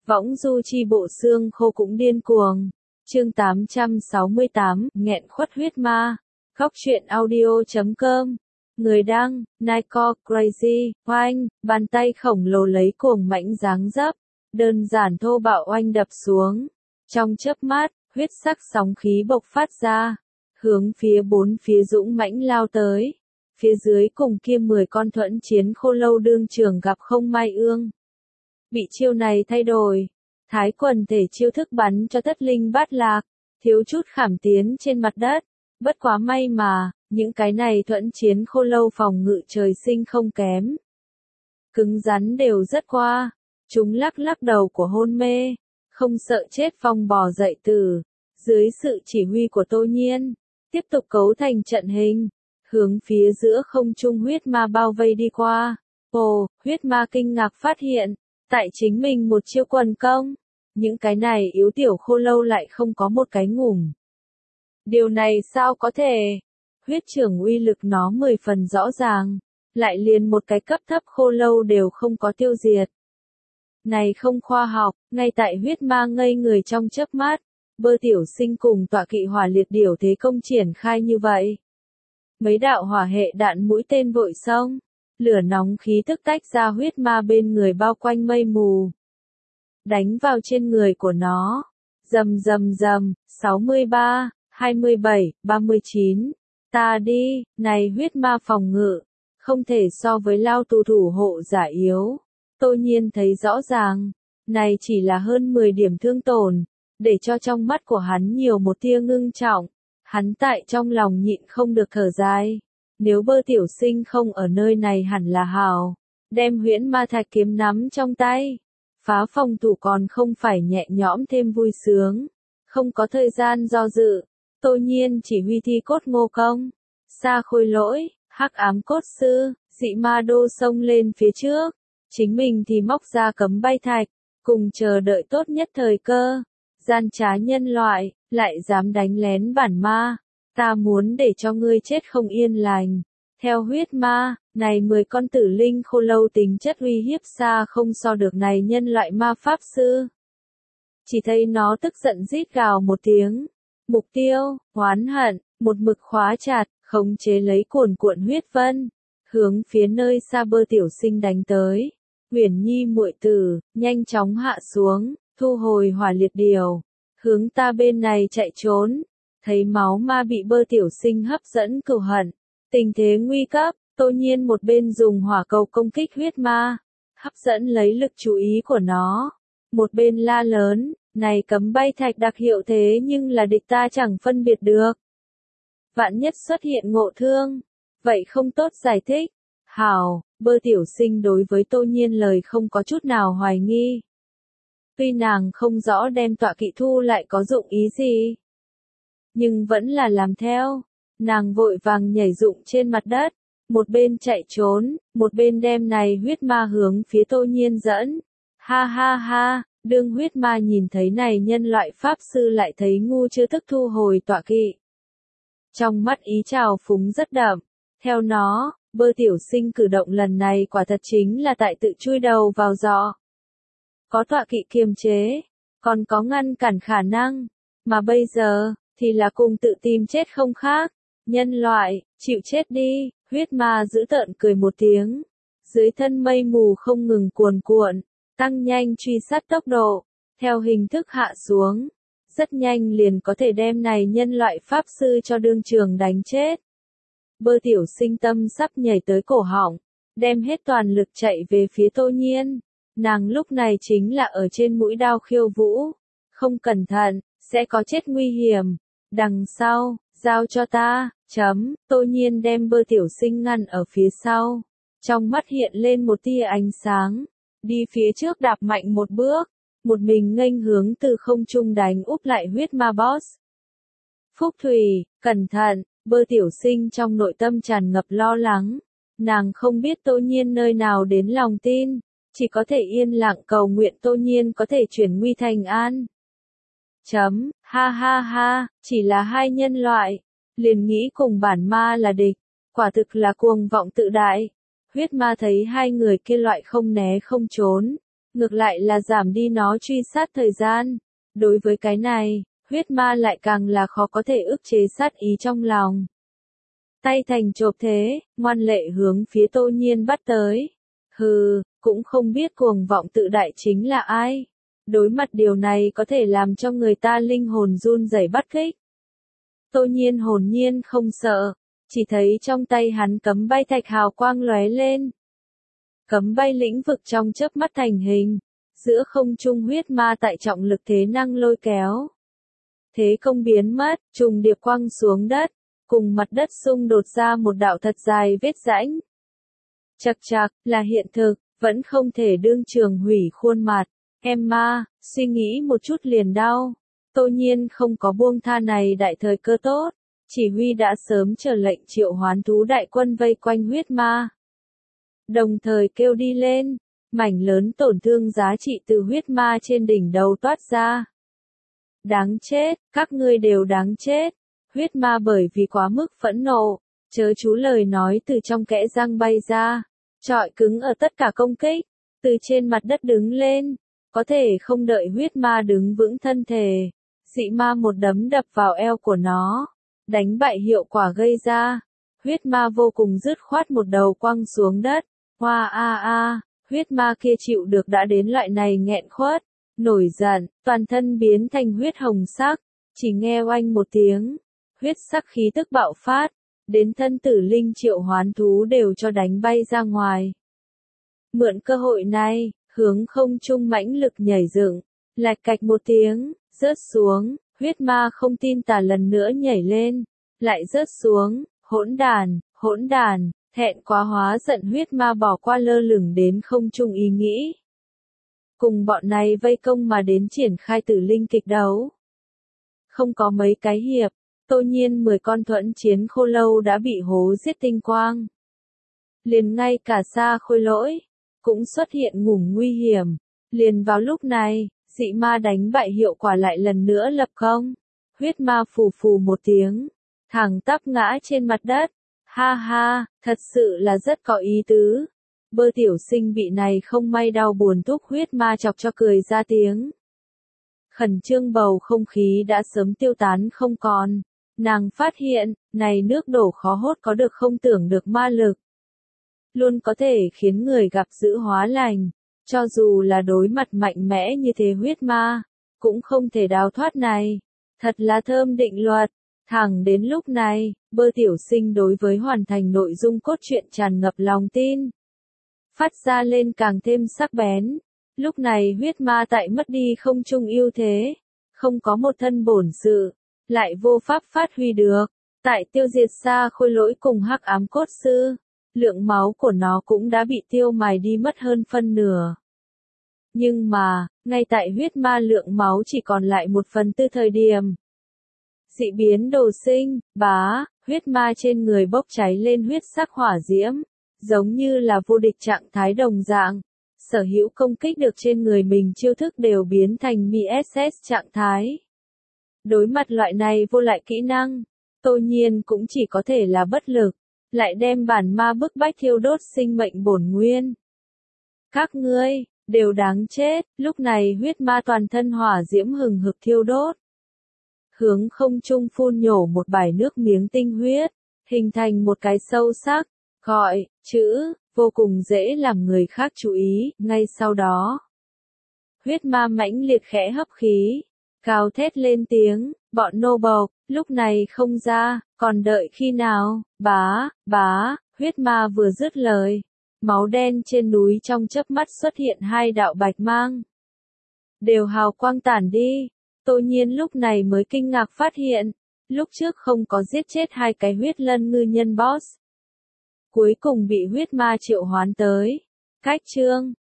Võng du chi bộ xương khô cũng điên cuồng. Chương 868, nghẹn khuất huyết ma. Góc truyện audio.com. Người đăng, Nico Crazy, oanh, bàn tay khổng lồ lấy cuồng mãnh dáng dấp, đơn giản thô bạo oanh đập xuống. Trong chớp mắt, huyết sắc sóng khí bộc phát ra, hướng phía bốn phía dũng mãnh lao tới. Phía dưới cùng kia 10 con thuẫn chiến khô lâu đương trường gặp không mai ương. Bị chiêu này thay đổi, thái quần thể chiêu thức bắn cho thất linh bát lạc, thiếu chút khảm tiến trên mặt đất. Bất quá may mà, những cái này thuẫn chiến khô lâu phòng ngự trời sinh không kém. Cứng rắn đều rất qua, chúng lắc lắc đầu của hôn mê, không sợ chết phong bò dậy từ. Dưới sự chỉ huy của Tô Nhiên, tiếp tục cấu thành trận hình, hướng phía giữa không trung huyết ma bao vây đi qua. Ồ, huyết ma kinh ngạc phát hiện, tại chính mình một chiêu quần công, những cái này yếu tiểu khô lâu lại không có một cái ngủm. Điều này sao có thể? Huyết trưởng uy lực nó 10 phần rõ ràng, lại liền một cái cấp thấp khô lâu đều không có tiêu diệt. Này không khoa học, ngay tại huyết ma ngây người trong chớp mắt, Bơ Tiểu Sinh cùng tọa kỵ hỏa liệt điểu thế công triển khai như vậy. Mấy đạo hỏa hệ đạn mũi tên vội xông, lửa nóng khí tức tách ra huyết ma bên người bao quanh mây mù, đánh vào trên người của nó. Rầm rầm rầm, 63, 27, 39. Ta đi, này huyết ma phòng ngự, không thể so với lao tù thủ hộ giả yếu. Tô Nhiên thấy rõ ràng, này chỉ là hơn 10 điểm thương tổn, để cho trong mắt của hắn nhiều một tia ngưng trọng. Hắn tại trong lòng nhịn không được thở dài. Nếu Bơ Tiểu Sinh không ở nơi này hẳn là hảo, đem huyễn ma thạch kiếm nắm trong tay, phá phòng thủ còn không phải nhẹ nhõm thêm vui sướng. Không có thời gian do dự, Tô Nhiên chỉ huy thi cốt ngô công, xa khôi lỗi, hắc ám cốt sư, dị ma đô xông lên phía trước. Chính mình thì móc ra cấm bay thạch, cùng chờ đợi tốt nhất thời cơ. Gian trá nhân loại, lại dám đánh lén bản ma. Ta muốn để cho ngươi chết không yên lành. Theo huyết ma, này 10 con tử linh khô lâu tính chất uy hiếp xa không so được này nhân loại ma pháp sư. Chỉ thấy nó tức giận rít gào một tiếng. Mục tiêu, oán hận, một mực khóa chặt, khống chế lấy cuồn cuộn huyết vân. Hướng phía nơi xa Bơ Tiểu Sinh đánh tới. Huyền Nhi muội tử, nhanh chóng hạ xuống, thu hồi hỏa liệt điều. Hướng ta bên này chạy trốn. Thấy máu ma bị Bơ Tiểu Sinh hấp dẫn cừu hận. Tình thế nguy cấp, Tô Nhiên một bên dùng hỏa cầu công kích huyết ma, hấp dẫn lấy lực chú ý của nó. Một bên la lớn, này cấm bay thạch đặc hiệu thế nhưng là địch ta chẳng phân biệt được. Vạn nhất xuất hiện ngộ thương, vậy không tốt giải thích. Hảo, Bơ Tiểu Sinh đối với Tô Nhiên lời không có chút nào hoài nghi. Tuy nàng không rõ đem tọa kỵ thu lại có dụng ý gì, nhưng vẫn là làm theo. Nàng vội vàng nhảy dựng trên mặt đất, một bên chạy trốn, một bên đem này huyết ma hướng phía Tô Nhiên dẫn. Ha ha ha, đương huyết ma nhìn thấy này nhân loại pháp sư lại thấy ngu chưa thức thu hồi tọa kỵ. Trong mắt ý trào phúng rất đậm, theo nó, Bơ Tiểu Sinh cử động lần này quả thật chính là tại tự chui đầu vào giọ. Có tọa kỵ kiềm chế, còn có ngăn cản khả năng, mà bây giờ, thì là cùng tự tìm chết không khác. Nhân loại, chịu chết đi, huyết ma dữ tợn cười một tiếng. Dưới thân mây mù không ngừng cuồn cuộn, tăng nhanh truy sát tốc độ, theo hình thức hạ xuống. Rất nhanh liền có thể đem này nhân loại pháp sư cho đương trường đánh chết. Bơ Tiểu Sinh tâm sắp nhảy tới cổ họng, đem hết toàn lực chạy về phía Tô Nhiên. Nàng lúc này chính là ở trên mũi đao khiêu vũ. Không cẩn thận, sẽ có chết nguy hiểm. Đằng sau, giao cho ta, Tô Nhiên đem Bơ Tiểu Sinh ngăn ở phía sau. Trong mắt hiện lên một tia ánh sáng. Đi phía trước đạp mạnh một bước. Một mình nghênh hướng từ không trung đánh úp lại huyết ma boss. Phúc Thủy, cẩn thận, Bơ Tiểu Sinh trong nội tâm tràn ngập lo lắng. Nàng không biết Tô Nhiên nơi nào đến lòng tin. Chỉ có thể yên lặng cầu nguyện Tô Nhiên có thể chuyển nguy thành an. Ha ha ha, chỉ là hai nhân loại, liền nghĩ cùng bản ma là địch, quả thực là cuồng vọng tự đại. Huyết ma thấy hai người kia loại không né không trốn, ngược lại là giảm đi nó truy sát thời gian. Đối với cái này, huyết ma lại càng là khó có thể ức chế sát ý trong lòng. Tay thành chộp thế, ngoan lệ hướng phía Tô Nhiên bắt tới. Hừ, cũng không biết cuồng vọng tự đại chính là ai. Đối mặt điều này có thể làm cho người ta linh hồn run rẩy bắt kích. Tô Nhiên hồn nhiên không sợ, chỉ thấy trong tay hắn cấm bay thạch hào quang lóe lên. Cấm bay lĩnh vực trong chớp mắt thành hình, giữa không trung huyết ma tại trọng lực thế năng lôi kéo. Thế công biến mất, trùng điệp quăng xuống đất, cùng mặt đất xung đột ra một đạo thật dài vết rãnh. Chậc chậc, là hiện thực, vẫn không thể đương trường hủy khuôn mặt. Emma, suy nghĩ một chút liền đau. Tô Nhiên không có buông tha này đại thời cơ tốt. Chỉ huy đã sớm chờ lệnh triệu hoán thú đại quân vây quanh huyết ma. Đồng thời kêu đi lên, mảnh lớn tổn thương giá trị từ huyết ma trên đỉnh đầu toát ra. Đáng chết, các ngươi đều đáng chết. Huyết ma bởi vì quá mức phẫn nộ, chớ chú lời nói từ trong kẽ răng bay ra, trọi cứng ở tất cả công kích, từ trên mặt đất đứng lên, có thể không đợi huyết ma đứng vững thân thể, dị ma một đấm đập vào eo của nó, đánh bại hiệu quả gây ra, huyết ma vô cùng dứt khoát một đầu quăng xuống đất, hoa a a, huyết ma kia chịu được đã đến loại này nghẹn khuất, nổi giận, toàn thân biến thành huyết hồng sắc, chỉ nghe oanh một tiếng. Huyết sắc khí tức bạo phát, đến thân tử linh triệu hoán thú đều cho đánh bay ra ngoài. Mượn cơ hội này, hướng không trung mãnh lực nhảy dựng, lạch cạch một tiếng, rớt xuống, huyết ma không tin tà lần nữa nhảy lên, lại rớt xuống, hỗn đàn, thẹn quá hóa giận huyết ma bỏ qua lơ lửng đến không trung ý nghĩ. Cùng bọn này vây công mà đến triển khai tử linh kịch đấu. Không có mấy cái hiệp. Tô Nhiên 10 con thuẫn chiến khô lâu đã bị hố giết tinh quang. Liền ngay cả xa khôi lỗi, cũng xuất hiện ngủng nguy hiểm. Liền vào lúc này, dị ma đánh bại hiệu quả lại lần nữa lập công. Huyết ma phù phù một tiếng, thẳng tắp ngã trên mặt đất. Ha ha, thật sự là rất có ý tứ. Bơ tiểu sinh bị này không may đau buồn thúc huyết ma chọc cho cười ra tiếng. Khẩn trương bầu không khí đã sớm tiêu tán không còn. Nàng phát hiện, này nước đổ khó hốt có được không tưởng được ma lực. Luôn có thể khiến người gặp dữ hóa lành, cho dù là đối mặt mạnh mẽ như thế huyết ma, cũng không thể đào thoát này. Thật là thơm định luật. Thẳng đến lúc này, bơ tiểu sinh đối với hoàn thành nội dung cốt truyện tràn ngập lòng tin. Phát ra lên càng thêm sắc bén. Lúc này huyết ma tại mất đi không trung ưu thế, không có một thân bổn sự, lại vô pháp phát huy được. Tại tiêu diệt xa khôi lỗi cùng hắc ám cốt sư, lượng máu của nó cũng đã bị tiêu mài đi mất hơn phân nửa. Nhưng mà, ngay tại huyết ma lượng máu chỉ còn lại 1/4 thời điểm. Dị biến đồ sinh, bá, huyết ma trên người bốc cháy lên huyết sắc hỏa diễm, giống như là vô địch trạng thái đồng dạng. Sở hữu công kích được trên người mình chiêu thức đều biến thành MSS trạng thái. Đối mặt loại này vô lại kỹ năng, Tô Nhiên cũng chỉ có thể là bất lực, lại đem bản ma bức bách thiêu đốt sinh mệnh bổn nguyên. Các ngươi, đều đáng chết, lúc này huyết ma toàn thân hỏa diễm hừng hực thiêu đốt. Hướng không trung phun nhổ một bãi nước miếng tinh huyết, hình thành một cái sâu sắc, gọi, chữ, vô cùng dễ làm người khác chú ý, ngay sau đó. Huyết ma mãnh liệt khẽ hấp khí, gào thét lên tiếng, bọn nô bộc, lúc này không ra, còn đợi khi nào, bá, huyết ma vừa dứt lời. Máu đen trên núi trong chớp mắt xuất hiện 2 đạo bạch mang. Đều hào quang tản đi, Tô Nhiên lúc này mới kinh ngạc phát hiện, lúc trước không có giết chết 2 cái huyết lân ngư nhân boss. Cuối cùng bị huyết ma triệu hoán tới. Cách chương